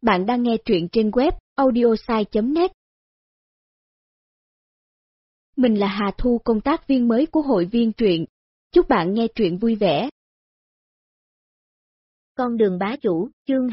Bạn đang nghe truyện trên web audiosai.net. Mình là Hà Thu, công tác viên mới của hội viên truyện. Chúc bạn nghe truyện vui vẻ. Con đường bá chủ, chương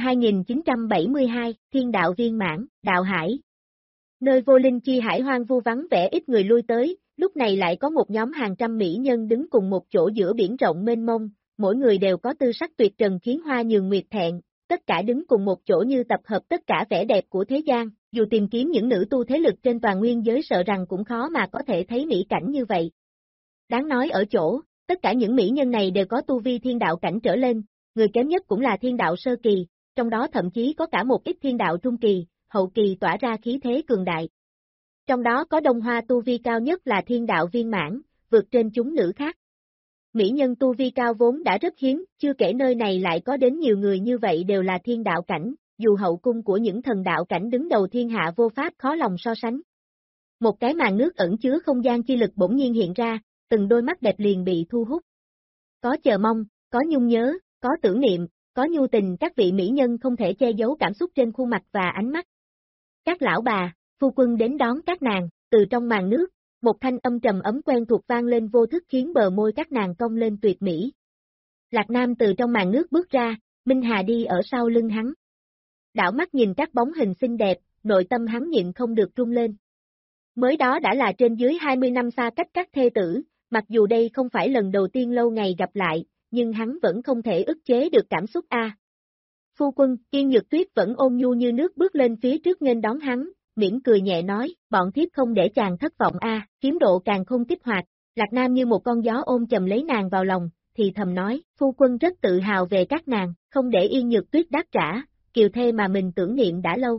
2972, Thiên đạo viên mãn, Đạo Hải. Nơi vô linh chi hải hoang vu vắng vẻ ít người lui tới, lúc này lại có một nhóm hàng trăm mỹ nhân đứng cùng một chỗ giữa biển rộng mênh mông, mỗi người đều có tư sắc tuyệt trần khiến hoa nhường nguyệt thẹn, tất cả đứng cùng một chỗ như tập hợp tất cả vẻ đẹp của thế gian, dù tìm kiếm những nữ tu thế lực trên toàn nguyên giới sợ rằng cũng khó mà có thể thấy mỹ cảnh như vậy. Đáng nói ở chỗ, tất cả những mỹ nhân này đều có tu vi thiên đạo cảnh trở lên, người kém nhất cũng là thiên đạo sơ kỳ, trong đó thậm chí có cả một ít thiên đạo trung kỳ, hậu kỳ tỏa ra khí thế cường đại. Trong đó có Đông Hoa tu vi cao nhất là thiên đạo viên mãn, vượt trên chúng nữ khác. Mỹ nhân tu vi cao vốn đã rất hiếm, chưa kể nơi này lại có đến nhiều người như vậy đều là thiên đạo cảnh, dù hậu cung của những thần đạo cảnh đứng đầu thiên hạ vô pháp khó lòng so sánh. Một cái màn nước ẩn chứa không gian chi lực bỗng nhiên hiện ra, từng đôi mắt đẹp liền bị thu hút. Có chờ mong, có nhung nhớ, có tưởng niệm, có nhu tình, các vị mỹ nhân không thể che giấu cảm xúc trên khuôn mặt và ánh mắt. Các lão bà, phu quân đến đón các nàng, từ trong màn nước, một thanh âm trầm ấm quen thuộc vang lên vô thức khiến bờ môi các nàng cong lên tuyệt mỹ. Lạc Nam từ trong màn nước bước ra, Minh Hà đi ở sau lưng hắn. Đảo mắt nhìn các bóng hình xinh đẹp, nội tâm hắn nhịn không được rung lên. Mới đó đã là trên dưới 20 năm xa cách các thê tử, mặc dù đây không phải lần đầu tiên lâu ngày gặp lại, nhưng hắn vẫn không thể ức chế được cảm xúc a. Phu quân, Yên Nhược Tuyết vẫn ôn nhu như nước bước lên phía trước nghênh đón hắn, mỉm cười nhẹ nói, bọn thiếp không để chàng thất vọng a. Kiếm độ càng không kích hoạt, Lạc Nam như một con gió ôm chầm lấy nàng vào lòng, thì thầm nói, phu quân rất tự hào về các nàng, không để Yên Nhược Tuyết đáp trả, kiều thê mà mình tưởng niệm đã lâu.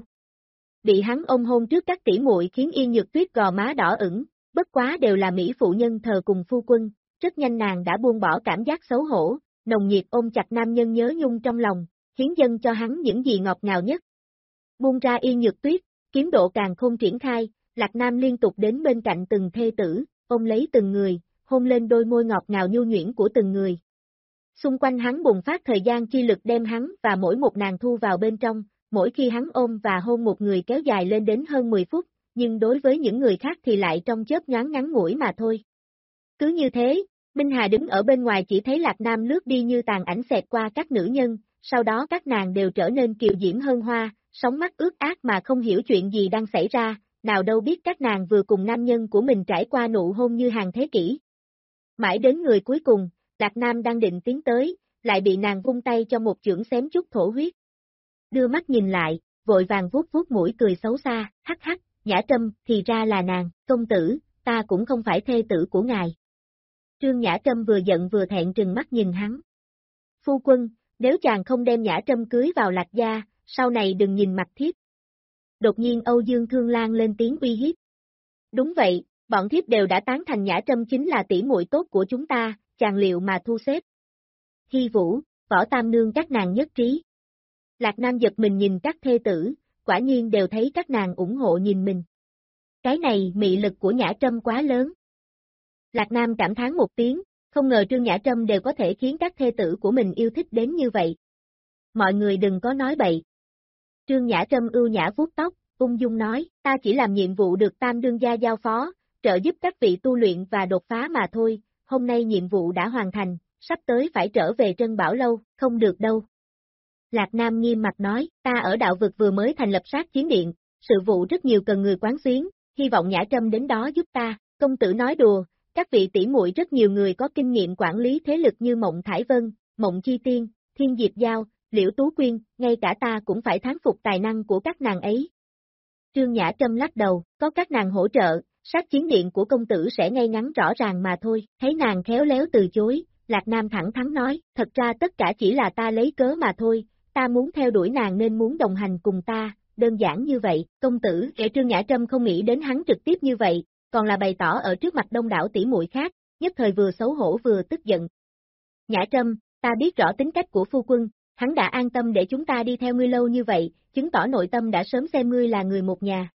Bị hắn ôm hôn trước các tỷ muội khiến Yên Nhược Tuyết gò má đỏ ửng, bất quá đều là mỹ phụ nhân thờ cùng phu quân, rất nhanh nàng đã buông bỏ cảm giác xấu hổ, nồng nhiệt ôm chặt nam nhân nhớ nhung trong lòng, hiến dâng cho hắn những gì ngọt ngào nhất. Buông ra Yên Nhược Tuyết, kiếm độ càng khôn triển khai, Lạc Nam liên tục đến bên cạnh từng thê tử, ôm lấy từng người, hôn lên đôi môi ngọt ngào nhu nhuyễn của từng người. Xung quanh hắn bùng phát thời gian chi lực đem hắn và mỗi một nàng thu vào bên trong, mỗi khi hắn ôm và hôn một người kéo dài lên đến hơn 10 phút, nhưng đối với những người khác thì lại trong chớp nhoáng ngắn ngủi mà thôi. Cứ như thế, Minh Hà đứng ở bên ngoài chỉ thấy Lạc Nam lướt đi như tàn ảnh xẹt qua các nữ nhân, sau đó các nàng đều trở nên kiều diễm hơn hoa, sóng mắt ướt át mà không hiểu chuyện gì đang xảy ra, nào đâu biết các nàng vừa cùng nam nhân của mình trải qua nụ hôn như hàng thế kỷ. Mãi đến người cuối cùng, Lạc Nam đang định tiến tới, lại bị nàng vung tay cho một chưởng xém chút thổ huyết. Đưa mắt nhìn lại, vội vàng vuốt vuốt mũi cười xấu xa, hắc hắc, Nhã Trâm, thì ra là nàng, công tử, ta cũng không phải thê tử của ngài. Trương Nhã Trâm vừa giận vừa thẹn trừng mắt nhìn hắn. Phu quân, nếu chàng không đem Nhã Trâm cưới vào Lạc gia, sau này đừng nhìn mặt thiếp. Đột nhiên Âu Dương Thương Lan lên tiếng uy hiếp. Đúng vậy, bọn thiếp đều đã tán thành Nhã Trâm chính là tỷ muội tốt của chúng ta, chàng liệu mà thu xếp. Hy Vũ, Võ Tam Nương các nàng nhất trí. Lạc Nam giật mình nhìn các thê tử, quả nhiên đều thấy các nàng ủng hộ nhìn mình. Cái này mị lực của Nhã Trâm quá lớn. Lạc Nam cảm thán một tiếng, không ngờ Trương Nhã Trâm đều có thể khiến các thê tử của mình yêu thích đến như vậy. Mọi người đừng có nói bậy. Trương Nhã Trâm ưu nhã vuốt tóc, ung dung nói, ta chỉ làm nhiệm vụ được Tam đương gia giao phó, trợ giúp các vị tu luyện và đột phá mà thôi, hôm nay nhiệm vụ đã hoàn thành, sắp tới phải trở về Trân Bảo Lâu, không được đâu. Lạc Nam nghiêm mặt nói, ta ở đạo vực vừa mới thành lập sát chiến điện, sự vụ rất nhiều cần người quán xuyến, hy vọng Nhã Trâm đến đó giúp ta. Công tử nói đùa, các vị tỷ muội rất nhiều người có kinh nghiệm quản lý thế lực như Mộng Thải Vân, Mộng Chi Tiên, Thiên Diệp Giao, Liễu Tú Quyên, ngay cả ta cũng phải thán phục tài năng của các nàng ấy. Trương Nhã Trâm lắc đầu, có các nàng hỗ trợ, sát chiến điện của công tử sẽ ngay ngắn rõ ràng mà thôi. Thấy nàng khéo léo từ chối, Lạc Nam thẳng thắn nói, thật ra tất cả chỉ là ta lấy cớ mà thôi, ta muốn theo đuổi nàng nên muốn đồng hành cùng ta, đơn giản như vậy. Công tử, Trương Nhã Trâm không nghĩ đến hắn trực tiếp như vậy, còn là bày tỏ ở trước mặt đông đảo tỷ muội khác, nhất thời vừa xấu hổ vừa tức giận. Nhã Trâm, ta biết rõ tính cách của phu quân, hắn đã an tâm để chúng ta đi theo ngươi lâu như vậy, chứng tỏ nội tâm đã sớm xem ngươi là người một nhà.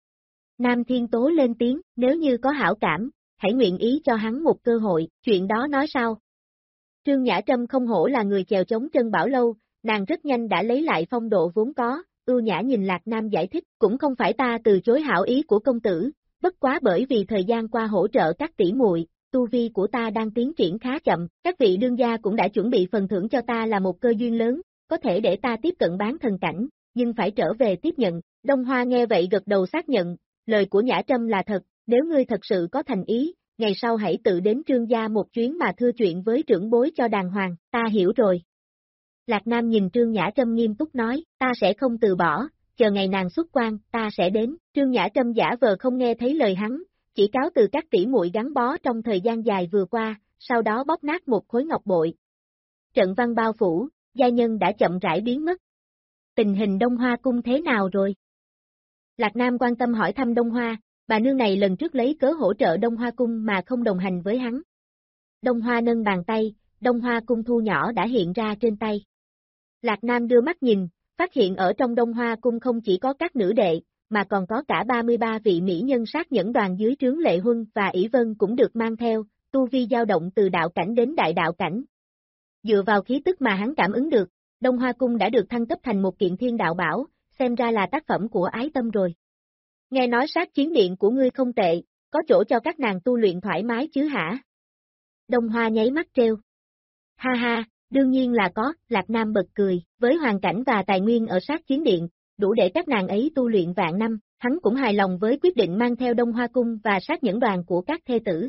Nam Thiên Tố lên tiếng, nếu như có hảo cảm, hãy nguyện ý cho hắn một cơ hội, chuyện đó nói sao? Trương Nhã Trâm không hổ là người chèo chống Trân Bảo Lâu, nàng rất nhanh đã lấy lại phong độ vốn có, ưu nhã nhìn Lạc Nam giải thích, cũng không phải ta từ chối hảo ý của công tử, bất quá bởi vì thời gian qua hỗ trợ các tỷ muội, tu vi của ta đang tiến triển khá chậm, các vị đương gia cũng đã chuẩn bị phần thưởng cho ta là một cơ duyên lớn, có thể để ta tiếp cận bán thần cảnh, nhưng phải trở về tiếp nhận. Đông Hoa nghe vậy gật đầu xác nhận, lời của Nhã Trâm là thật, nếu ngươi thật sự có thành ý, ngày sau hãy tự đến Trương gia một chuyến mà thưa chuyện với trưởng bối cho đàng hoàng, ta hiểu rồi. Lạc Nam nhìn Trương Nhã Trâm nghiêm túc nói, ta sẽ không từ bỏ, chờ ngày nàng xuất quan, ta sẽ đến. Trương Nhã Trâm giả vờ không nghe thấy lời hắn, chỉ cáo từ các tỷ muội gắn bó trong thời gian dài vừa qua, sau đó bóp nát một khối ngọc bội. Trận văn bao phủ, gia nhân đã chậm rãi biến mất. Tình hình Đông Hoa cung thế nào rồi? Lạc Nam quan tâm hỏi thăm Đông Hoa, bà nương này lần trước lấy cớ hỗ trợ Đông Hoa cung mà không đồng hành với hắn. Đông Hoa nâng bàn tay, Đông Hoa cung thu nhỏ đã hiện ra trên tay. Lạc Nam đưa mắt nhìn, phát hiện ở trong Đông Hoa cung không chỉ có các nữ đệ, mà còn có cả 33 vị mỹ nhân sát nhẫn đoàn dưới trướng Lệ Huân và ỷ Vân cũng được mang theo, tu vi dao động từ đạo cảnh đến đại đạo cảnh. Dựa vào khí tức mà hắn cảm ứng được, Đông Hoa cung đã được thăng cấp thành một kiện thiên đạo bảo, xem ra là tác phẩm của ái tâm rồi. Nghe nói sát chiến điện của ngươi không tệ, có chỗ cho các nàng tu luyện thoải mái chứ hả? Đông Hoa nháy mắt treo. Ha ha, đương nhiên là có, Lạc Nam bật cười, với hoàn cảnh và tài nguyên ở sát chiến điện, đủ để các nàng ấy tu luyện vạn năm, hắn cũng hài lòng với quyết định mang theo Đông Hoa cung và sát nhẫn đoàn của các thê tử.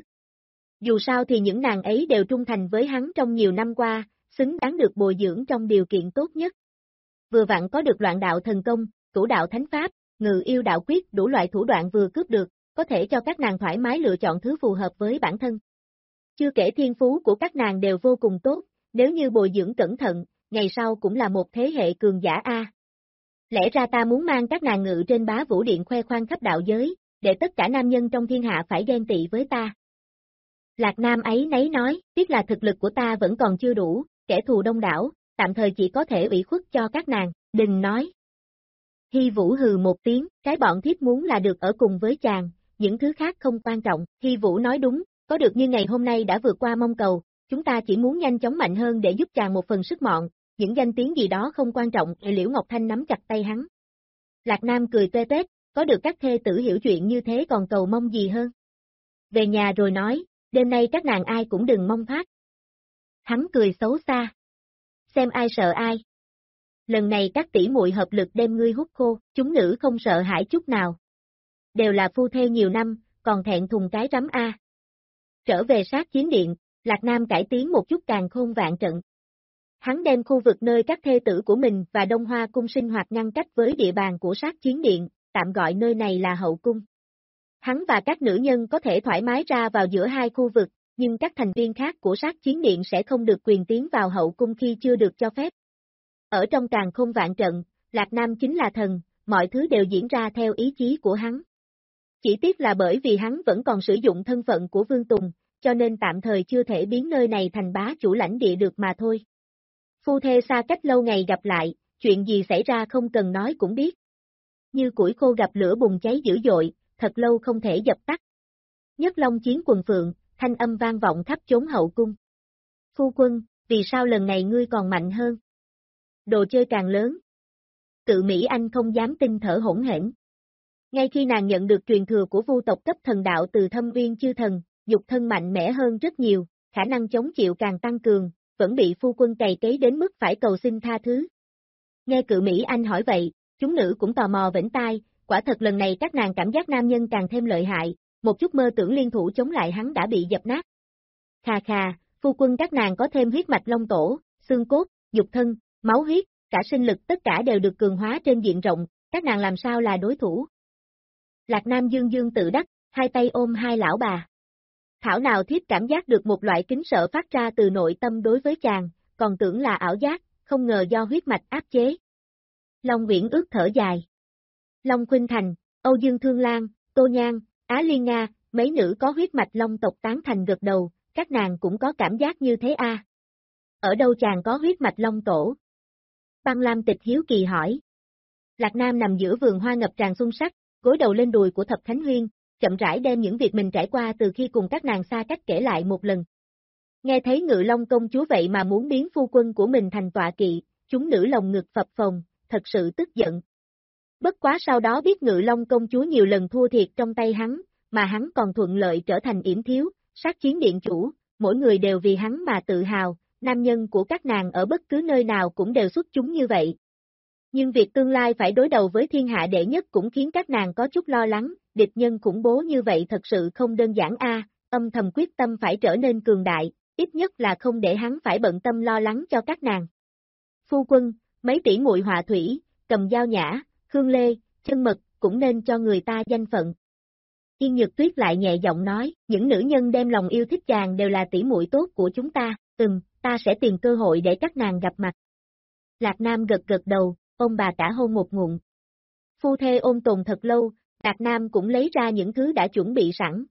Dù sao thì những nàng ấy đều trung thành với hắn trong nhiều năm qua, xứng đáng được bồi dưỡng trong điều kiện tốt nhất. Vừa vặn có được loạn đạo thần công, cửu đạo thánh pháp, ngự yêu đạo quyết, đủ loại thủ đoạn vừa cướp được, có thể cho các nàng thoải mái lựa chọn thứ phù hợp với bản thân. Chưa kể thiên phú của các nàng đều vô cùng tốt, nếu như bồi dưỡng cẩn thận, ngày sau cũng là một thế hệ cường giả A. Lẽ ra ta muốn mang các nàng ngự trên bá vũ điện khoe khoang khắp đạo giới, để tất cả nam nhân trong thiên hạ phải ghen tị với ta. Lạc Nam ấy nấy nói, tiếc là thực lực của ta vẫn còn chưa đủ, kẻ thù đông đảo, tạm thời chỉ có thể ủy khuất cho các nàng, đừng nói. Hy Vũ hừ một tiếng, cái bọn thiếp muốn là được ở cùng với chàng, những thứ khác không quan trọng. Hy Vũ nói đúng, có được như ngày hôm nay đã vượt qua mong cầu, chúng ta chỉ muốn nhanh chóng mạnh hơn để giúp chàng một phần sức mọn, những danh tiếng gì đó không quan trọng. Liễu Ngọc Thanh nắm chặt tay hắn. Lạc Nam cười tê tét, có được các thê tử hiểu chuyện như thế còn cầu mong gì hơn. Về nhà rồi nói, đêm nay các nàng ai cũng đừng mong thoát. Hắn cười xấu xa. Xem ai sợ ai. Lần này các tỷ muội hợp lực đem ngươi hút khô, chúng nữ không sợ hãi chút nào. Đều là phu thê nhiều năm, còn thẹn thùng cái rắm A. Trở về sát chiến điện, Lạc Nam cải tiến một chút càng khôn vạn trận. Hắn đem khu vực nơi các thê tử của mình và Đông Hoa cung sinh hoạt ngăn cách với địa bàn của sát chiến điện, tạm gọi nơi này là hậu cung. Hắn và các nữ nhân có thể thoải mái ra vào giữa hai khu vực, nhưng các thành viên khác của sát chiến điện sẽ không được quyền tiến vào hậu cung khi chưa được cho phép. Ở trong càn khôn vạn trận, Lạc Nam chính là thần, mọi thứ đều diễn ra theo ý chí của hắn. Chỉ tiếc là bởi vì hắn vẫn còn sử dụng thân phận của Vương Tùng, cho nên tạm thời chưa thể biến nơi này thành bá chủ lãnh địa được mà thôi. Phu thê xa cách lâu ngày gặp lại, chuyện gì xảy ra không cần nói cũng biết. Như củi khô gặp lửa bùng cháy dữ dội, thật lâu không thể dập tắt. Nhất Long chiến quần phượng, thanh âm vang vọng khắp chốn hậu cung. Phu quân, vì sao lần này ngươi còn mạnh hơn? Đồ chơi càng lớn. Cự Mỹ Anh không dám tin thở hỗn hển. Ngay khi nàng nhận được truyền thừa của vu tộc cấp thần đạo từ Thâm Uyên chư thần, dục thân mạnh mẽ hơn rất nhiều, khả năng chống chịu càng tăng cường, vẫn bị phu quân cày cấy đến mức phải cầu xin tha thứ. Nghe Cự Mỹ Anh hỏi vậy, chúng nữ cũng tò mò vểnh tai, quả thật lần này các nàng cảm giác nam nhân càng thêm lợi hại, một chút mơ tưởng liên thủ chống lại hắn đã bị dập nát. Khà khà, phu quân các nàng có thêm huyết mạch long tổ, xương cốt, dục thân, máu huyết, cả sinh lực tất cả đều được cường hóa trên diện rộng, các nàng làm sao là đối thủ. Lạc Nam dương dương tự đắc, hai tay ôm hai lão bà. Thảo nào thiếp cảm giác được một loại kính sợ phát ra từ nội tâm đối với chàng, còn tưởng là ảo giác, không ngờ do huyết mạch áp chế. Long Viễn ước thở dài. Long Khuynh Thành, Âu Dương Thương Lan, Tô Nhan, Á Liên Nga, mấy nữ có huyết mạch long tộc tán thành gật đầu, các nàng cũng có cảm giác như thế a. Ở đâu chàng có huyết mạch long tổ? Băng Lam Tịch hiếu kỳ hỏi. Lạc Nam nằm giữa vườn hoa ngập tràn xuân sắc, gối đầu lên đùi của Thập Khánh Huyên, chậm rãi đem những việc mình trải qua từ khi cùng các nàng xa cách kể lại một lần. Nghe thấy Ngự Long công chúa vậy mà muốn biến phu quân của mình thành tọa kỵ, chúng nữ lòng ngực phập phồng, thật sự tức giận, Bất quá sau đó biết Ngự Long công chúa nhiều lần thua thiệt trong tay hắn, mà hắn còn thuận lợi trở thành yểm thiếu, sát chiến điện chủ, mỗi người đều vì hắn mà tự hào, nam nhân của các nàng ở bất cứ nơi nào cũng đều xuất chúng như vậy. Nhưng việc tương lai phải đối đầu với thiên hạ đệ nhất cũng khiến các nàng có chút lo lắng, địch nhân khủng bố như vậy thật sự không đơn giản âm thầm quyết tâm phải trở nên cường đại, ít nhất là không để hắn phải bận tâm lo lắng cho các nàng. Phu quân, mấy tỷ muội Họa Thủy, Cầm Dao Nhã, Khương Lê, Chân Mật cũng nên cho người ta danh phận. Yên Nhược Tuyết lại nhẹ giọng nói, những nữ nhân đem lòng yêu thích chàng đều là tỷ muội tốt của chúng ta, ta sẽ tìm cơ hội để các nàng gặp mặt. Lạc Nam gật gật đầu, ôm bà cả hôn một ngụm. Phu thê ôm tồn thật lâu, Lạc Nam cũng lấy ra những thứ đã chuẩn bị sẵn.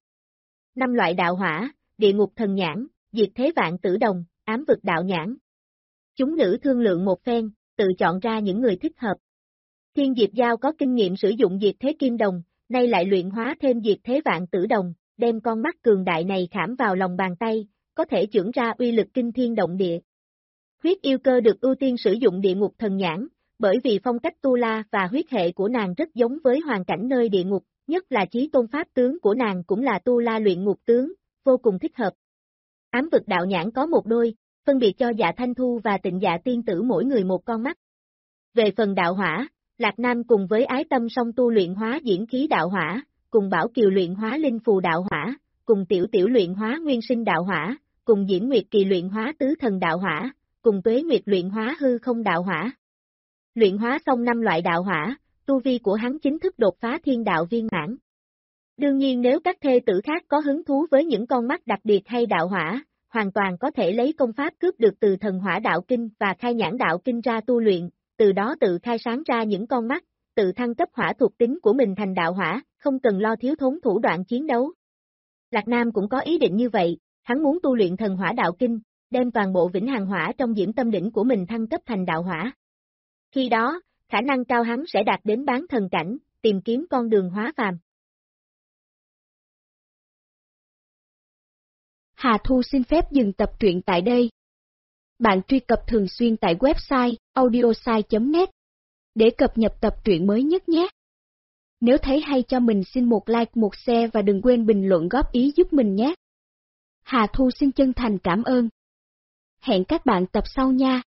5 loại đạo hỏa, địa ngục thần nhãn, diệt thế vạn tử đồng, ám vực đạo nhãn. Chúng nữ thương lượng một phen, tự chọn ra những người thích hợp. Thiên Diệp Giao có kinh nghiệm sử dụng diệt thế kim đồng, nay lại luyện hóa thêm diệt thế vạn tử đồng, đem con mắt cường đại này khảm vào lòng bàn tay, có thể chưởng ra uy lực kinh thiên động địa. Huyết yêu cơ được ưu tiên sử dụng địa ngục thần nhãn, bởi vì phong cách tu la và huyết hệ của nàng rất giống với hoàn cảnh nơi địa ngục, nhất là chí tôn pháp tướng của nàng cũng là tu la luyện ngục tướng, vô cùng thích hợp. Ám vực đạo nhãn có một đôi, phân biệt cho Dạ Thanh Thu và Tịnh Dạ tiên tử mỗi người một con mắt. Về phần đạo hỏa, Lạc Nam cùng với Ái Tâm song tu luyện hóa diễn khí đạo hỏa, cùng Bảo Kiều luyện hóa linh phù đạo hỏa, cùng Tiểu Tiểu luyện hóa nguyên sinh đạo hỏa, cùng Diễm Nguyệt Kỳ luyện hóa tứ thần đạo hỏa, cùng Tuế Nguyệt luyện hóa hư không đạo hỏa. Luyện hóa xong 5 loại đạo hỏa, tu vi của hắn chính thức đột phá thiên đạo viên mãn. Đương nhiên nếu các thê tử khác có hứng thú với những con mắt đặc biệt hay đạo hỏa, hoàn toàn có thể lấy công pháp cướp được từ thần hỏa đạo kinh và khai nhãn đạo kinh ra tu luyện, từ đó tự khai sáng ra những con mắt, tự thăng cấp hỏa thuộc tính của mình thành đạo hỏa, không cần lo thiếu thốn thủ đoạn chiến đấu. Lạc Nam cũng có ý định như vậy, hắn muốn tu luyện thần hỏa đạo kinh, đem toàn bộ vĩnh hằng hỏa trong diễm tâm đỉnh của mình thăng cấp thành đạo hỏa. Khi đó, khả năng cao hắn sẽ đạt đến bán thần cảnh, tìm kiếm con đường hóa phàm. Hà Thu xin phép dừng tập truyện tại đây. Bạn truy cập thường xuyên tại website audiosai.net để cập nhật tập truyện mới nhất nhé. Nếu thấy hay cho mình xin một like, một share và đừng quên bình luận góp ý giúp mình nhé. Hà Thu xin chân thành cảm ơn. Hẹn các bạn tập sau nha.